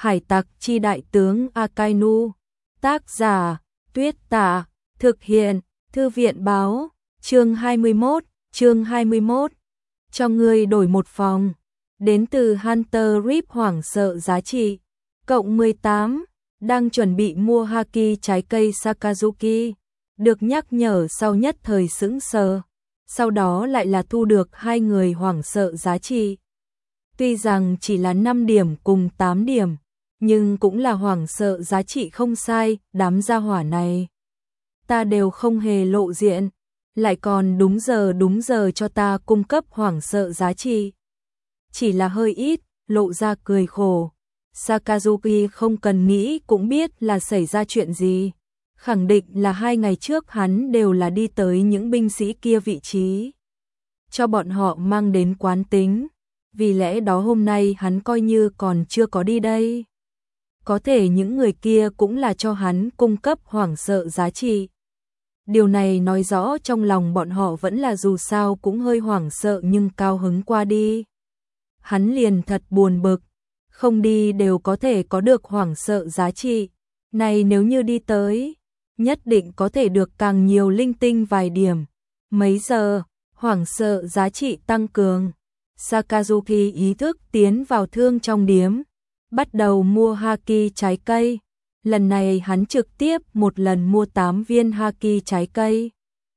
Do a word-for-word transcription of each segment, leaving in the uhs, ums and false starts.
Hải tặc chi đại tướng Akainu. Tác giả, Tuyết Tả. Thực hiện, Thư viện báo. Chương hai mươi mốt, chương hai mươi mốt. Cho ngươi đổi một phòng. Đến từ Hunter Rip hoảng sợ giá trị. Cộng mười tám. Đang chuẩn bị mua haki trái cây Sakazuki. Được nhắc nhở sau nhất thời sững sờ. Sau đó lại là thu được hai người hoảng sợ giá trị. Tuy rằng chỉ là năm điểm cùng tám điểm, nhưng cũng là hoảng sợ giá trị không sai, đám gia hỏa này. Ta đều không hề lộ diện, lại còn đúng giờ đúng giờ cho ta cung cấp hoảng sợ giá trị. Chỉ là hơi ít, lộ ra cười khổ. Sakazuki không cần nghĩ cũng biết là xảy ra chuyện gì. Khẳng định là hai ngày trước hắn đều là đi tới những binh sĩ kia vị trí, cho bọn họ mang đến quán tính. Vì lẽ đó hôm nay hắn coi như còn chưa có đi đây. Có thể những người kia cũng là cho hắn cung cấp hoảng sợ giá trị. Điều này nói rõ trong lòng bọn họ vẫn là dù sao cũng hơi hoảng sợ nhưng cao hứng qua đi. Hắn liền thật buồn bực, không đi đều có thể có được hoảng sợ giá trị. Này nếu như đi tới, nhất định có thể được càng nhiều linh tinh vài điểm. Mấy giờ, hoảng sợ giá trị tăng cường. Sakazuki ý thức tiến vào thương trong điếm, bắt đầu mua haki trái cây. Lần này hắn trực tiếp một lần mua tám viên haki trái cây.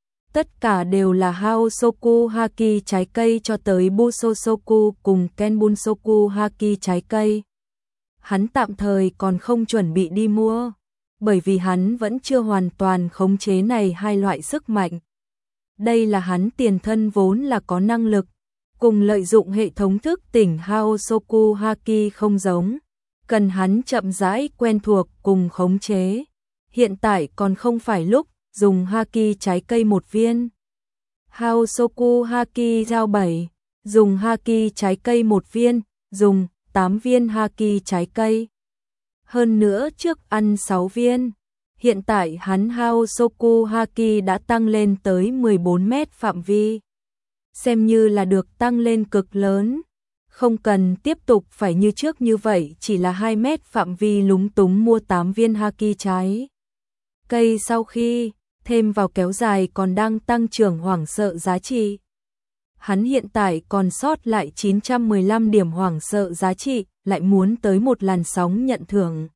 Tất cả đều là Haosoku haki trái cây cho tới Busosoku cùng Kenbunsoku haki trái cây. Hắn tạm thời còn không chuẩn bị đi mua, bởi vì hắn vẫn chưa hoàn toàn khống chế này hai loại sức mạnh. Đây là hắn tiền thân vốn là có năng lực, cùng lợi dụng hệ thống thức tỉnh Haosoku haki không giống, cần hắn chậm rãi quen thuộc cùng khống chế. Hiện tại còn không phải lúc dùng haki trái cây một viên. Haosoku haki giao bảy, dùng haki trái cây một viên, dùng tám viên haki trái cây. Hơn nữa trước ăn sáu viên. Hiện tại hắn Haosoku haki đã tăng lên tới mười bốn mét phạm vi. Xem như là được tăng lên cực lớn. Không cần tiếp tục phải như trước như vậy, chỉ là hai mét phạm vi lúng túng mua tám viên haki trái cây sau khi thêm vào kéo dài còn đang tăng trưởng hoảng sợ giá trị. Hắn hiện tại còn sót lại chín trăm mười lăm điểm hoảng sợ giá trị, lại muốn tới một làn sóng nhận thưởng.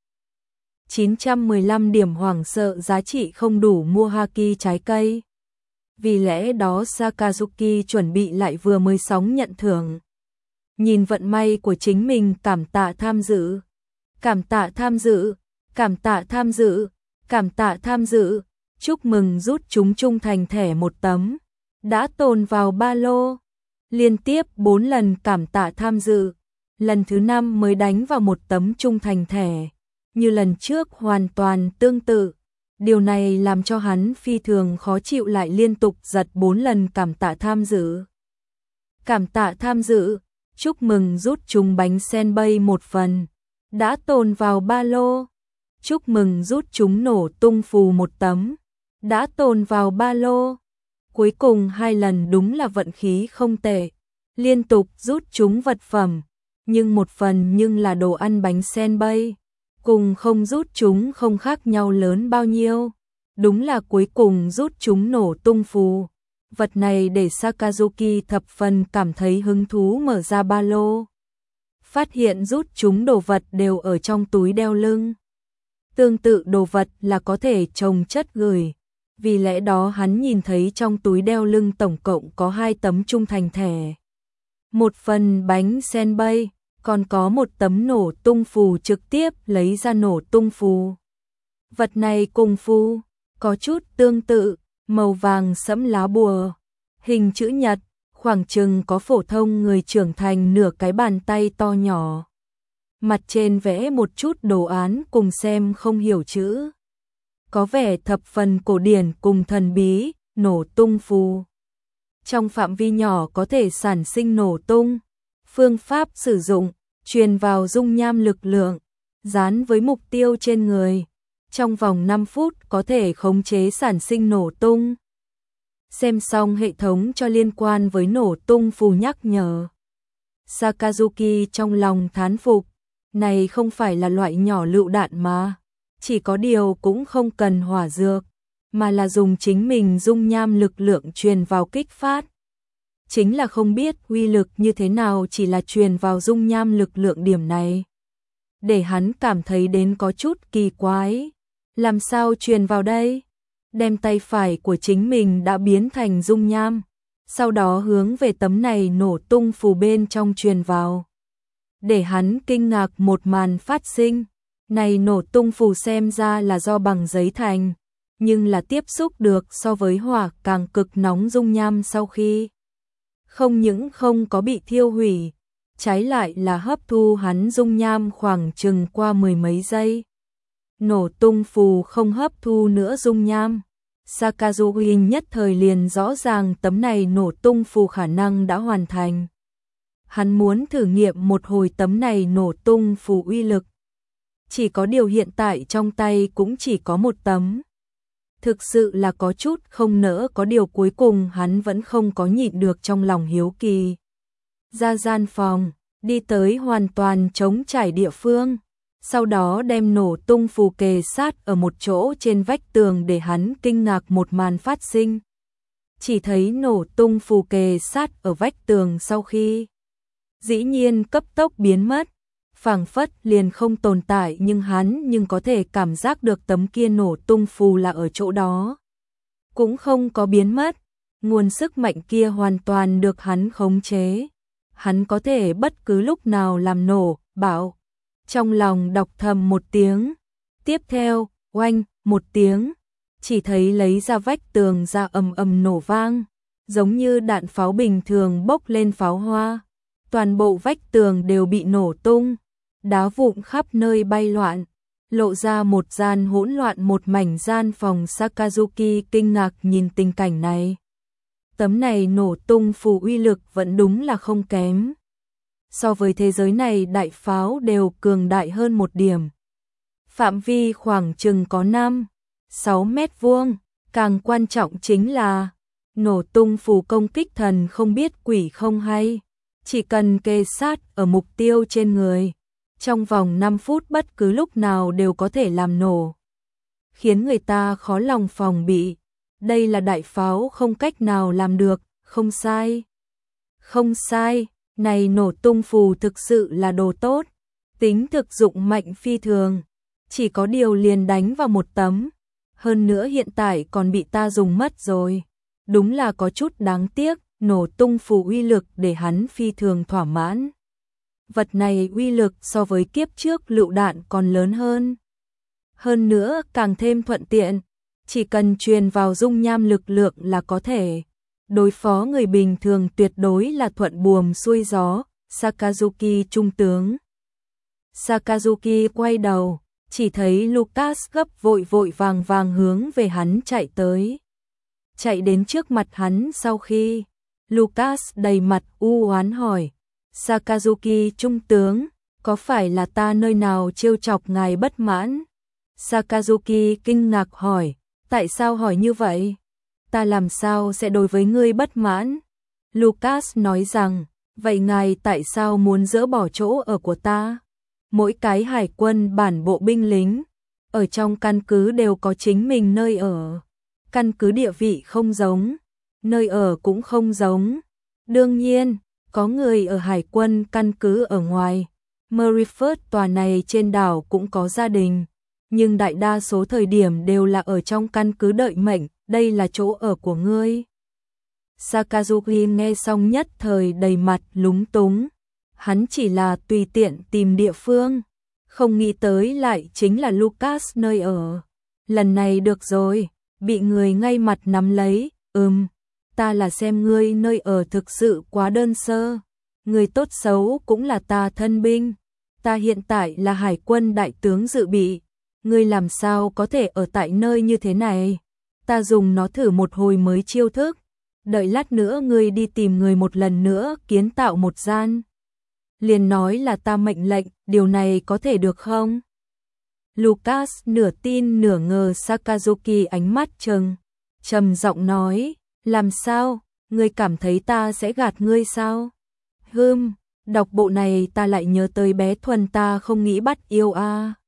chín trăm mười lăm điểm hoảng sợ giá trị không đủ mua haki trái cây. Vì lẽ đó Sakazuki chuẩn bị lại vừa mới sóng nhận thưởng. Nhìn vận may của chính mình, cảm tạ tham dự, cảm tạ tham dự, cảm tạ tham dự, cảm tạ tham dự, chúc mừng rút chúng trung thành thẻ một tấm, đã tồn vào ba lô. Liên tiếp bốn lần cảm tạ tham dự, lần thứ năm mới đánh vào một tấm trung thành thẻ, như lần trước hoàn toàn tương tự. Điều này làm cho hắn phi thường khó chịu, lại liên tục giật bốn lần cảm tạ tham dự. Cảm tạ tham dự, chúc mừng rút chúng bánh senbei một phần, đã tồn vào ba lô. Chúc mừng rút chúng nổ tung phù một tấm, đã tồn vào ba lô. Cuối cùng hai lần đúng là vận khí không tệ, liên tục rút chúng vật phẩm, nhưng một phần nhưng là đồ ăn bánh senbei. Cùng không rút chúng không khác nhau lớn bao nhiêu. Đúng là cuối cùng rút chúng nổ tung phù. Vật này để Sakazuki thập phần cảm thấy hứng thú, mở ra ba lô. Phát hiện rút chúng đồ vật đều ở trong túi đeo lưng. Tương tự đồ vật là có thể chồng chất gửi. Vì lẽ đó hắn nhìn thấy trong túi đeo lưng tổng cộng có hai tấm trung thành thẻ. Một phần bánh senbei, còn có một tấm nổ tung phù, trực tiếp lấy ra nổ tung phù. Vật này cùng phù có chút tương tự, màu vàng sẫm lá bùa, hình chữ nhật, khoảng chừng có phổ thông người trưởng thành nửa cái bàn tay to nhỏ. Mặt trên vẽ một chút đồ án cùng xem không hiểu chữ. Có vẻ thập phần cổ điển cùng thần bí, nổ tung phù. Trong phạm vi nhỏ có thể sản sinh nổ tung. Phương pháp sử dụng, truyền vào dung nham lực lượng, dán với mục tiêu trên người. Trong vòng năm phút có thể khống chế sản sinh nổ tung. Xem xong hệ thống cho liên quan với nổ tung phù nhắc nhở. Sakazuki trong lòng thán phục, Này không phải là loại nhỏ lựu đạn mà, chỉ có điều cũng không cần hỏa dược, mà là dùng chính mình dung nham lực lượng truyền vào kích phát. Chính là không biết uy lực như thế nào, chỉ là truyền vào dung nham lực lượng điểm này. Để hắn cảm thấy đến có chút kỳ quái. Làm sao truyền vào đây? Đem tay phải của chính mình đã biến thành dung nham, sau đó hướng về tấm này nổ tung phù bên trong truyền vào. Để hắn kinh ngạc một màn phát sinh. Này nổ tung phù xem ra là do bằng giấy thành, nhưng là tiếp xúc được so với hỏa càng cực nóng dung nham sau khi. Không những không có bị thiêu hủy, trái lại là hấp thu hắn dung nham khoảng chừng qua mười mấy giây. Nổ tung phù không hấp thu nữa dung nham. Sakazuki nhất thời liền rõ ràng tấm này nổ tung phù khả năng đã hoàn thành. Hắn muốn thử nghiệm một hồi tấm này nổ tung phù uy lực. Chỉ có điều hiện tại trong tay cũng chỉ có một tấm. Thực sự là có chút không nỡ, có điều cuối cùng hắn vẫn không có nhịn được trong lòng hiếu kỳ. Ra gian phòng, đi tới hoàn toàn trống trải địa phương, sau đó đem nổ tung phù kề sát ở một chỗ trên vách tường để hắn kinh ngạc một màn phát sinh. Chỉ thấy nổ tung phù kề sát ở vách tường sau khi dĩ nhiên cấp tốc biến mất, phảng phất liền không tồn tại, nhưng hắn nhưng có thể cảm giác được tấm kia nổ tung phù là ở chỗ đó. Cũng không có biến mất, nguồn sức mạnh kia hoàn toàn được hắn khống chế. Hắn có thể bất cứ lúc nào làm nổ, bảo. Trong lòng đọc thầm một tiếng. Tiếp theo, oanh, một tiếng. Chỉ thấy lấy ra vách tường ra ầm ầm nổ vang, giống như đạn pháo bình thường bốc lên pháo hoa. Toàn bộ vách tường đều bị nổ tung, đá vụn khắp nơi bay loạn, lộ ra một gian hỗn loạn một mảnh gian phòng. Sakazuki kinh ngạc nhìn tình cảnh này. Tấm này nổ tung phù uy lực vẫn đúng là không kém. So với thế giới này đại pháo đều cường đại hơn một điểm. Phạm vi khoảng chừng có năm, sáu mét vuông, càng quan trọng chính là nổ tung phù công kích thần không biết quỷ không hay. Chỉ cần kề sát ở mục tiêu trên người, trong vòng năm phút bất cứ lúc nào đều có thể làm nổ, khiến người ta khó lòng phòng bị. Đây là đại pháo không cách nào làm được, không sai. Không sai, này nổ tung phù thực sự là đồ tốt, tính thực dụng mạnh phi thường, chỉ có điều liền đánh vào một tấm, hơn nữa hiện tại còn bị ta dùng mất rồi. Đúng là có chút đáng tiếc. Nổ tung phù uy lực để hắn phi thường thỏa mãn. Vật này uy lực so với kiếp trước lựu đạn còn lớn hơn. Hơn nữa càng thêm thuận tiện, chỉ cần truyền vào dung nham lực lượng là có thể đối phó người bình thường, tuyệt đối là thuận buồm xuôi gió. Sakazuki trung tướng. Sakazuki quay đầu, chỉ thấy Lucas gấp vội vội vàng vàng hướng về hắn chạy tới. Chạy đến trước mặt hắn sau khi Lucas đầy mặt u oán hỏi, Sakazuki trung tướng, có phải là ta nơi nào trêu chọc ngài bất mãn? Sakazuki kinh ngạc hỏi, tại sao hỏi như vậy? Ta làm sao sẽ đối với ngươi bất mãn? Lucas nói rằng, vậy ngài tại sao muốn dỡ bỏ chỗ ở của ta? Mỗi cái hải quân bản bộ binh lính, ở trong căn cứ đều có chính mình nơi ở. Căn cứ địa vị không giống, nơi ở cũng không giống. Đương nhiên, có người ở hải quân căn cứ ở ngoài. Maryford tòa này trên đảo cũng có gia đình, nhưng đại đa số thời điểm đều là ở trong căn cứ đợi mệnh. Đây là chỗ ở của ngươi. Sakazuki nghe xong nhất thời đầy mặt lúng túng. Hắn chỉ là tùy tiện tìm địa phương, không nghĩ tới lại chính là Lucas nơi ở. Lần này được rồi, bị người ngay mặt nắm lấy. Ừm, ta là xem ngươi nơi ở thực sự quá đơn sơ. Người tốt xấu cũng là ta thân binh. Ta hiện tại là hải quân đại tướng dự bị. Ngươi làm sao có thể ở tại nơi như thế này? Ta dùng nó thử một hồi mới chiêu thức. Đợi lát nữa ngươi đi tìm người một lần nữa kiến tạo một gian. Liền nói là ta mệnh lệnh, điều này có thể được không? Lucas nửa tin nửa ngờ. Sakazuki ánh mắt trừng, trầm giọng nói, làm sao? Ngươi cảm thấy ta sẽ gạt ngươi sao? Hừm, Đọc bộ này ta lại nhớ tới bé Thuần ta không nghĩ bắt yêu a.